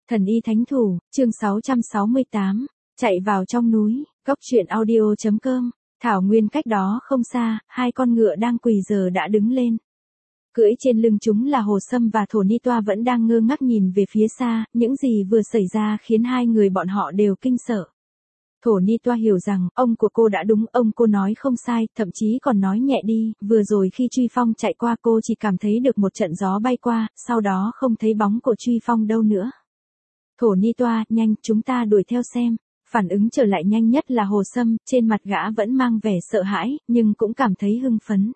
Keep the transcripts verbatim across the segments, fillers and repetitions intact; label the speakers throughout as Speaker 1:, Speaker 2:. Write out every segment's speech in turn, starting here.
Speaker 1: Thần y thánh thủ, chương sáu trăm sáu mươi tám, chạy vào trong núi, góc truyện audio.com, thảo nguyên cách đó không xa, hai con ngựa đang quỳ giờ đã đứng lên. Cưỡi trên lưng chúng là Hồ Sâm và Thổ Ni Toa vẫn đang ngơ ngác nhìn về phía xa, những gì vừa xảy ra khiến hai người bọn họ đều kinh sợ. Thổ Ni Toa hiểu rằng, ông của cô đã đúng, ông cô nói không sai, thậm chí còn nói nhẹ đi, vừa rồi khi Truy Phong chạy qua cô chỉ cảm thấy được một trận gió bay qua, sau đó không thấy bóng của Truy Phong đâu nữa. Thổ Ni Toa, nhanh, chúng ta đuổi theo xem. Phản ứng trở lại nhanh nhất là Hồ Sâm, trên mặt gã vẫn mang vẻ sợ hãi, nhưng cũng cảm thấy hưng phấn.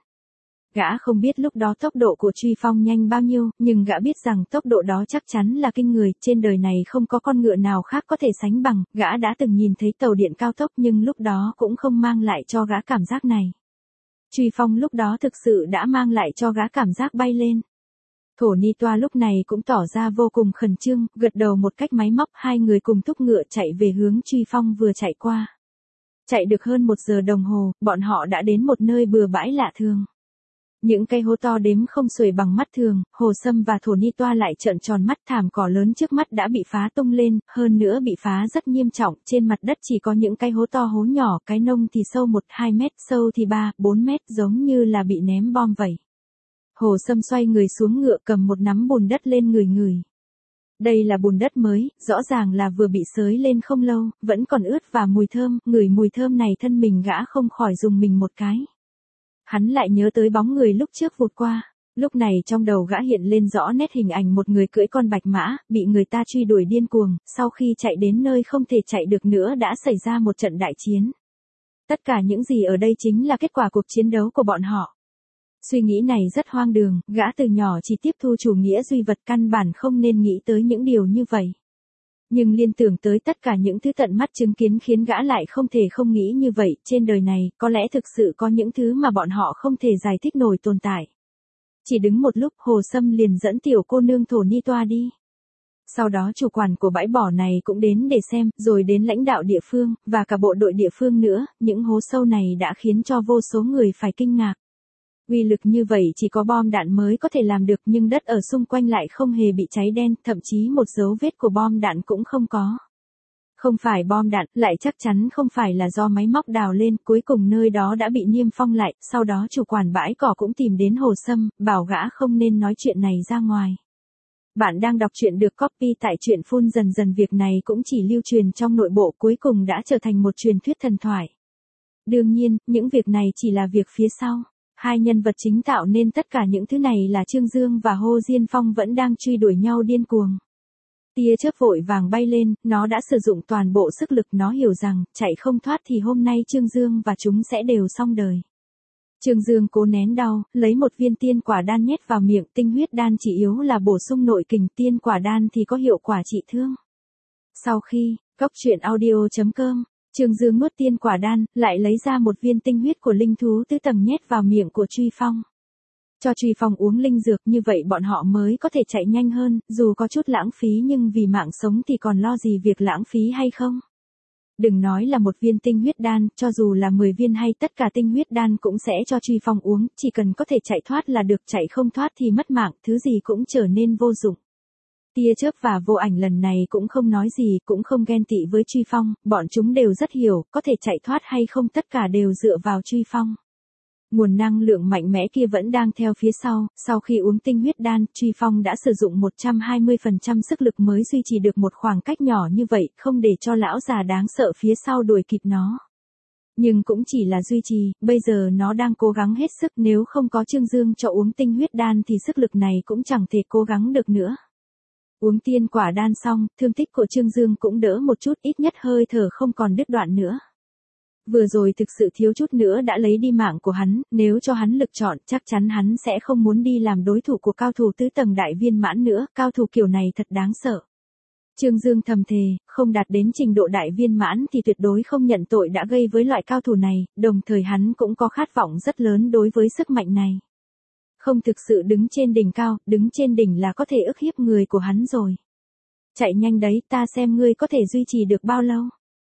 Speaker 1: Gã không biết lúc đó tốc độ của Truy Phong nhanh bao nhiêu, nhưng gã biết rằng tốc độ đó chắc chắn là kinh người, trên đời này không có con ngựa nào khác có thể sánh bằng, gã đã từng nhìn thấy tàu điện cao tốc nhưng lúc đó cũng không mang lại cho gã cảm giác này. Truy Phong lúc đó thực sự đã mang lại cho gã cảm giác bay lên. Thổ Ni Toa lúc này cũng tỏ ra vô cùng khẩn trương, gật đầu một cách máy móc, hai người cùng thúc ngựa chạy về hướng Truy Phong vừa chạy qua. Chạy được hơn một giờ đồng hồ, bọn họ đã đến một nơi bừa bãi lạ thường. Những cây hố to đếm không xuể bằng mắt thường, Hồ Sâm và Thổ Ni Toa lại trợn tròn mắt, thảm cỏ lớn trước mắt đã bị phá tung lên, hơn nữa bị phá rất nghiêm trọng, trên mặt đất chỉ có những cây hố to hố nhỏ, cái nông thì sâu một hai mét, sâu thì ba bốn mét, giống như là bị ném bom vậy. Hồ Sâm xoay người xuống ngựa, cầm một nắm bùn đất lên người người. Đây là bùn đất mới, rõ ràng là vừa bị xới lên không lâu, vẫn còn ướt và mùi thơm, ngửi mùi thơm này thân mình gã không khỏi rùng mình một cái. Hắn lại nhớ tới bóng người lúc trước vụt qua, lúc này trong đầu gã hiện lên rõ nét hình ảnh một người cưỡi con bạch mã, bị người ta truy đuổi điên cuồng, sau khi chạy đến nơi không thể chạy được nữa đã xảy ra một trận đại chiến. Tất cả những gì ở đây chính là kết quả cuộc chiến đấu của bọn họ. Suy nghĩ này rất hoang đường, gã từ nhỏ chỉ tiếp thu chủ nghĩa duy vật, căn bản không nên nghĩ tới những điều như vậy. Nhưng liên tưởng tới tất cả những thứ tận mắt chứng kiến khiến gã lại không thể không nghĩ như vậy, trên đời này, có lẽ thực sự có những thứ mà bọn họ không thể giải thích nổi tồn tại. Chỉ đứng một lúc, Hồ Sâm liền dẫn tiểu cô nương Thổ Ni Toa đi. Sau đó chủ quản của bãi bỏ này cũng đến để xem, rồi đến lãnh đạo địa phương, và cả bộ đội địa phương nữa, những hố sâu này đã khiến cho vô số người phải kinh ngạc. Uy lực như vậy chỉ có bom đạn mới có thể làm được, nhưng đất ở xung quanh lại không hề bị cháy đen, thậm chí một dấu vết của bom đạn cũng không có. Không phải bom đạn, lại chắc chắn không phải là do máy móc đào lên, cuối cùng nơi đó đã bị niêm phong lại, sau đó chủ quản bãi cỏ cũng tìm đến Hồ Sâm, bảo gã không nên nói chuyện này ra ngoài. Bạn đang đọc truyện được copy tại truyện phun dần dần, việc này cũng chỉ lưu truyền trong nội bộ, cuối cùng đã trở thành một truyền thuyết thần thoại. Đương nhiên, những việc này chỉ là việc phía sau. Hai nhân vật chính tạo nên tất cả những thứ này là Trương Dương và Hồ Diên Phong vẫn đang truy đuổi nhau điên cuồng. Tia chớp vội vàng bay lên, nó đã sử dụng toàn bộ sức lực, nó hiểu rằng, chạy không thoát thì hôm nay Trương Dương và chúng sẽ đều xong đời. Trương Dương cố nén đau, lấy một viên tiên quả đan nhét vào miệng, tinh huyết đan chỉ yếu là bổ sung nội kình, tiên quả đan thì có hiệu quả trị thương. Sau khi, góc truyện audio.com, Trương Dương nuốt tiên quả đan, lại lấy ra một viên tinh huyết của linh thú tứ tầng nhét vào miệng của Truy Phong. Cho Truy Phong uống linh dược, như vậy bọn họ mới có thể chạy nhanh hơn, dù có chút lãng phí nhưng vì mạng sống thì còn lo gì việc lãng phí hay không. Đừng nói là một viên tinh huyết đan, cho dù là mười viên hay tất cả tinh huyết đan cũng sẽ cho Truy Phong uống, chỉ cần có thể chạy thoát là được, chạy không thoát thì mất mạng, thứ gì cũng trở nên vô dụng. Tia chớp và vô ảnh lần này cũng không nói gì, cũng không ghen tị với Truy Phong, bọn chúng đều rất hiểu, có thể chạy thoát hay không tất cả đều dựa vào Truy Phong. Nguồn năng lượng mạnh mẽ kia vẫn đang theo phía sau, sau khi uống tinh huyết đan, Truy Phong đã sử dụng một trăm hai mươi phần trăm sức lực mới duy trì được một khoảng cách nhỏ như vậy, không để cho lão già đáng sợ phía sau đuổi kịp nó. Nhưng cũng chỉ là duy trì, bây giờ nó đang cố gắng hết sức, nếu không có Trương Dương cho uống tinh huyết đan thì sức lực này cũng chẳng thể cố gắng được nữa. Uống tiên quả đan xong, thương tích của Trương Dương cũng đỡ một chút, ít nhất hơi thở không còn đứt đoạn nữa. Vừa rồi thực sự thiếu chút nữa đã lấy đi mạng của hắn, nếu cho hắn lực chọn, chắc chắn hắn sẽ không muốn đi làm đối thủ của cao thủ tứ tầng đại viên mãn nữa, cao thủ kiểu này thật đáng sợ. Trương Dương thầm thề, không đạt đến trình độ đại viên mãn thì tuyệt đối không nhận tội đã gây với loại cao thủ này, đồng thời hắn cũng có khát vọng rất lớn đối với sức mạnh này. Không thực sự đứng trên đỉnh cao, đứng trên đỉnh là có thể ức hiếp người của hắn rồi. Chạy nhanh đấy, ta xem ngươi có thể duy trì được bao lâu.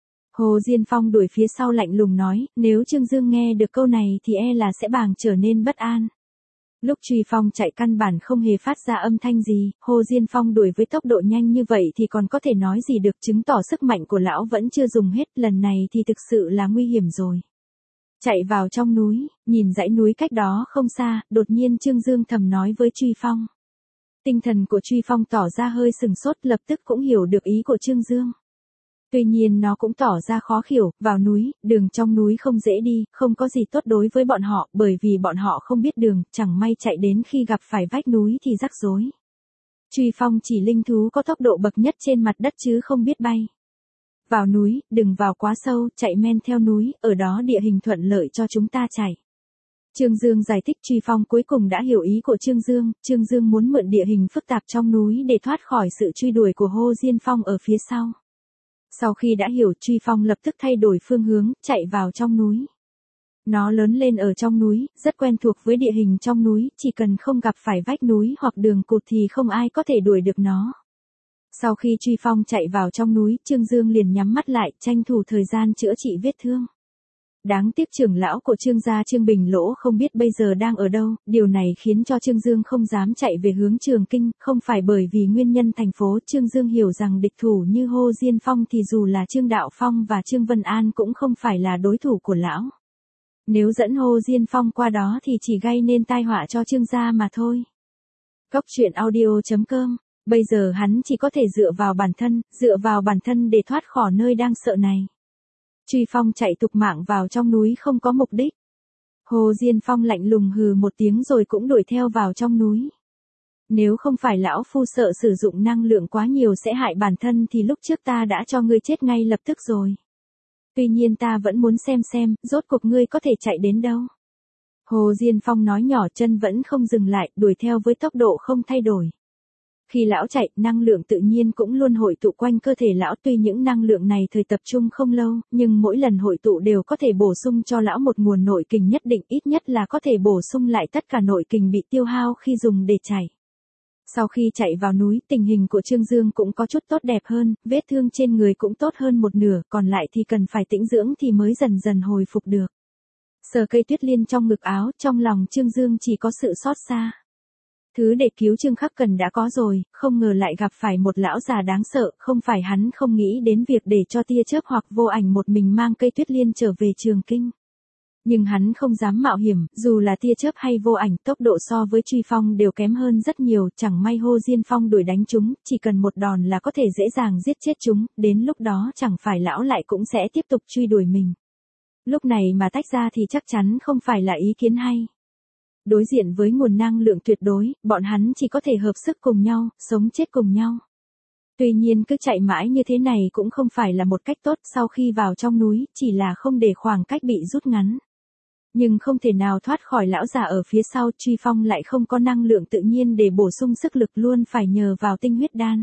Speaker 1: Hồ Diên Phong đuổi phía sau lạnh lùng nói, nếu Trương Dương nghe được câu này thì e là sẽ bàng trở nên bất an. Lúc Truy Phong chạy căn bản không hề phát ra âm thanh gì, Hồ Diên Phong đuổi với tốc độ nhanh như vậy thì còn có thể nói gì được, chứng tỏ sức mạnh của lão vẫn chưa dùng hết, lần này thì thực sự là nguy hiểm rồi. Chạy vào trong núi, nhìn dãy núi cách đó không xa, đột nhiên Trương Dương thầm nói với Truy Phong. Tinh thần của Truy Phong tỏ ra hơi sừng sốt, lập tức cũng hiểu được ý của Trương Dương. Tuy nhiên nó cũng tỏ ra khó hiểu, vào núi, đường trong núi không dễ đi, không có gì tốt đối với bọn họ, bởi vì bọn họ không biết đường, chẳng may chạy đến khi gặp phải vách núi thì rắc rối. Truy Phong chỉ linh thú có tốc độ bậc nhất trên mặt đất chứ không biết bay. Vào núi, đừng vào quá sâu, chạy men theo núi, ở đó địa hình thuận lợi cho chúng ta chạy. Trương Dương giải thích. Truy Phong cuối cùng đã hiểu ý của Trương Dương, Trương Dương muốn mượn địa hình phức tạp trong núi để thoát khỏi sự truy đuổi của Hồ Diên Phong ở phía sau. Sau khi đã hiểu, Truy Phong lập tức thay đổi phương hướng, chạy vào trong núi. Nó lớn lên ở trong núi, rất quen thuộc với địa hình trong núi, chỉ cần không gặp phải vách núi hoặc đường cụt thì không ai có thể đuổi được nó. Sau khi Truy Phong chạy vào trong núi, Trương Dương liền nhắm mắt lại, tranh thủ thời gian chữa trị vết thương. Đáng tiếc trưởng lão của Trương gia Trương Bình Lỗ không biết bây giờ đang ở đâu, điều này khiến cho Trương Dương không dám chạy về hướng Trường Kinh, không phải bởi vì nguyên nhân thành phố. Trương Dương hiểu rằng địch thủ như Hồ Diên Phong thì dù là Trương Đạo Phong và Trương Vân An cũng không phải là đối thủ của lão. Nếu dẫn Hồ Diên Phong qua đó thì chỉ gây nên tai họa cho Trương gia mà thôi. Cốc truyện audio chấm com. Bây giờ hắn chỉ có thể dựa vào bản thân, dựa vào bản thân để thoát khỏi nơi đang sợ này. Truy Phong chạy tục mạng vào trong núi không có mục đích. Hồ Diên Phong lạnh lùng hừ một tiếng rồi cũng đuổi theo vào trong núi. Nếu không phải lão phu sợ sử dụng năng lượng quá nhiều sẽ hại bản thân thì lúc trước ta đã cho ngươi chết ngay lập tức rồi. Tuy nhiên ta vẫn muốn xem xem, rốt cuộc ngươi có thể chạy đến đâu. Hồ Diên Phong nói nhỏ, chân vẫn không dừng lại, đuổi theo với tốc độ không thay đổi. Khi lão chạy, năng lượng tự nhiên cũng luôn hội tụ quanh cơ thể lão, tuy những năng lượng này thời tập trung không lâu, nhưng mỗi lần hội tụ đều có thể bổ sung cho lão một nguồn nội kình nhất định, ít nhất là có thể bổ sung lại tất cả nội kình bị tiêu hao khi dùng để chạy. Sau khi chạy vào núi, tình hình của Trương Dương cũng có chút tốt đẹp hơn, vết thương trên người cũng tốt hơn một nửa, còn lại thì cần phải tĩnh dưỡng thì mới dần dần hồi phục được. Sờ cây tuyết liên trong ngực áo, trong lòng Trương Dương chỉ có sự xót xa. Thứ để cứu Trương Khắc Cần đã có rồi, không ngờ lại gặp phải một lão già đáng sợ, không phải hắn không nghĩ đến việc để cho Tia Chớp hoặc Vô Ảnh một mình mang cây tuyết liên trở về Trường Kinh. Nhưng hắn không dám mạo hiểm, dù là Tia Chớp hay Vô Ảnh tốc độ so với Truy Phong đều kém hơn rất nhiều, chẳng may Hồ Diên Phong đuổi đánh chúng, chỉ cần một đòn là có thể dễ dàng giết chết chúng, đến lúc đó chẳng phải lão lại cũng sẽ tiếp tục truy đuổi mình. Lúc này mà tách ra thì chắc chắn không phải là ý kiến hay. Đối diện với nguồn năng lượng tuyệt đối, bọn hắn chỉ có thể hợp sức cùng nhau, sống chết cùng nhau. Tuy nhiên cứ chạy mãi như thế này cũng không phải là một cách tốt, sau khi vào trong núi, chỉ là không để khoảng cách bị rút ngắn. Nhưng không thể nào thoát khỏi lão già ở phía sau, Truy Phong lại không có năng lượng tự nhiên để bổ sung sức lực, luôn phải nhờ vào tinh huyết đan.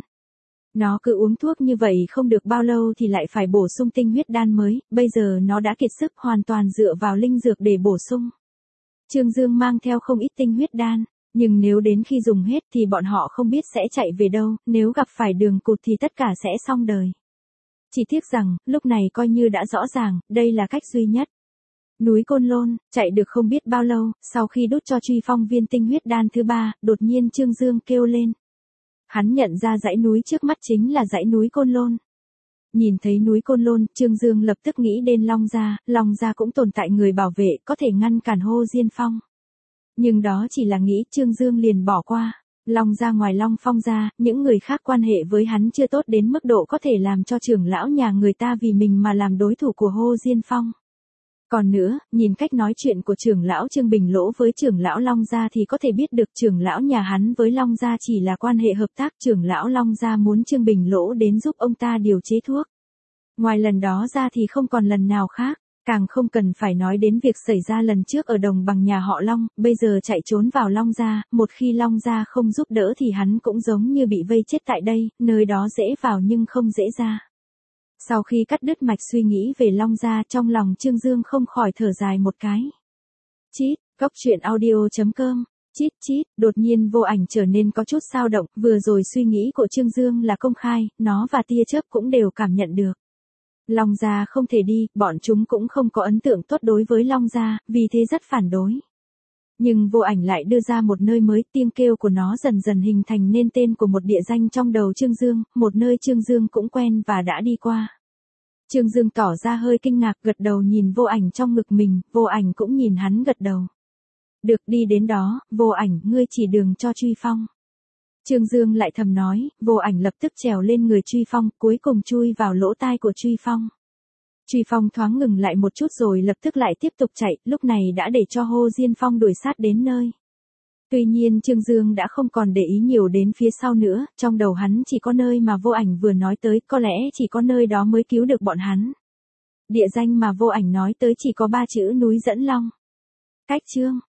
Speaker 1: Nó cứ uống thuốc như vậy không được bao lâu thì lại phải bổ sung tinh huyết đan mới, bây giờ nó đã kiệt sức, hoàn toàn dựa vào linh dược để bổ sung. Trương Dương mang theo không ít tinh huyết đan, nhưng nếu đến khi dùng hết thì bọn họ không biết sẽ chạy về đâu, nếu gặp phải đường cụt thì tất cả sẽ xong đời. Chỉ tiếc rằng, lúc này coi như đã rõ ràng, đây là cách duy nhất. Núi Côn Lôn, chạy được không biết bao lâu, sau khi đút cho Truy Phong viên tinh huyết đan thứ ba, đột nhiên Trương Dương kêu lên. Hắn nhận ra dãy núi trước mắt chính là dãy núi Côn Lôn. Nhìn thấy núi Côn Lôn, Trương Dương lập tức nghĩ đến Long Gia, Long Gia cũng tồn tại người bảo vệ, có thể ngăn cản Hồ Diên Phong. Nhưng đó chỉ là nghĩ, Trương Dương liền bỏ qua. Long Gia ngoài Long Phong ra, những người khác quan hệ với hắn chưa tốt đến mức độ có thể làm cho trưởng lão nhà người ta vì mình mà làm đối thủ của Hồ Diên Phong. Còn nữa, nhìn cách nói chuyện của trưởng lão Trương Bình Lỗ với trưởng lão Long Gia thì có thể biết được trưởng lão nhà hắn với Long Gia chỉ là quan hệ hợp tác, trưởng lão Long Gia muốn Trương Bình Lỗ đến giúp ông ta điều chế thuốc. Ngoài lần đó ra thì không còn lần nào khác, càng không cần phải nói đến việc xảy ra lần trước ở đồng bằng nhà họ Long, bây giờ chạy trốn vào Long Gia, một khi Long Gia không giúp đỡ thì hắn cũng giống như bị vây chết tại đây, nơi đó dễ vào nhưng không dễ ra. Sau khi cắt đứt mạch suy nghĩ về Long Gia, trong lòng Trương Dương không khỏi thở dài một cái. Chít, cốc truyện audio chấm com, chít chít, đột nhiên Vô Ảnh trở nên có chút dao động, vừa rồi suy nghĩ của Trương Dương là công khai, nó và Tia Chớp cũng đều cảm nhận được. Long Gia không thể đi, bọn chúng cũng không có ấn tượng tốt đối với Long Gia, vì thế rất phản đối. Nhưng Vô Ảnh lại đưa ra một nơi mới, tiếng kêu của nó dần dần hình thành nên tên của một địa danh trong đầu Trương Dương, một nơi Trương Dương cũng quen và đã đi qua. Trương Dương tỏ ra hơi kinh ngạc, gật đầu nhìn Vô Ảnh trong ngực mình, Vô Ảnh cũng nhìn hắn gật đầu. Được, đi đến đó, Vô Ảnh, ngươi chỉ đường cho Truy Phong. Trương Dương lại thầm nói, Vô Ảnh lập tức trèo lên người Truy Phong, cuối cùng chui vào lỗ tai của Truy Phong. Truy Phong thoáng ngừng lại một chút rồi lập tức lại tiếp tục chạy, lúc này đã để cho Hồ Diên Phong đuổi sát đến nơi. Tuy nhiên Trương Dương đã không còn để ý nhiều đến phía sau nữa, trong đầu hắn chỉ có nơi mà Vô Ảnh vừa nói tới, có lẽ chỉ có nơi đó mới cứu được bọn hắn. Địa danh mà Vô Ảnh nói tới chỉ có ba chữ núi Dẫn Long. Cách chương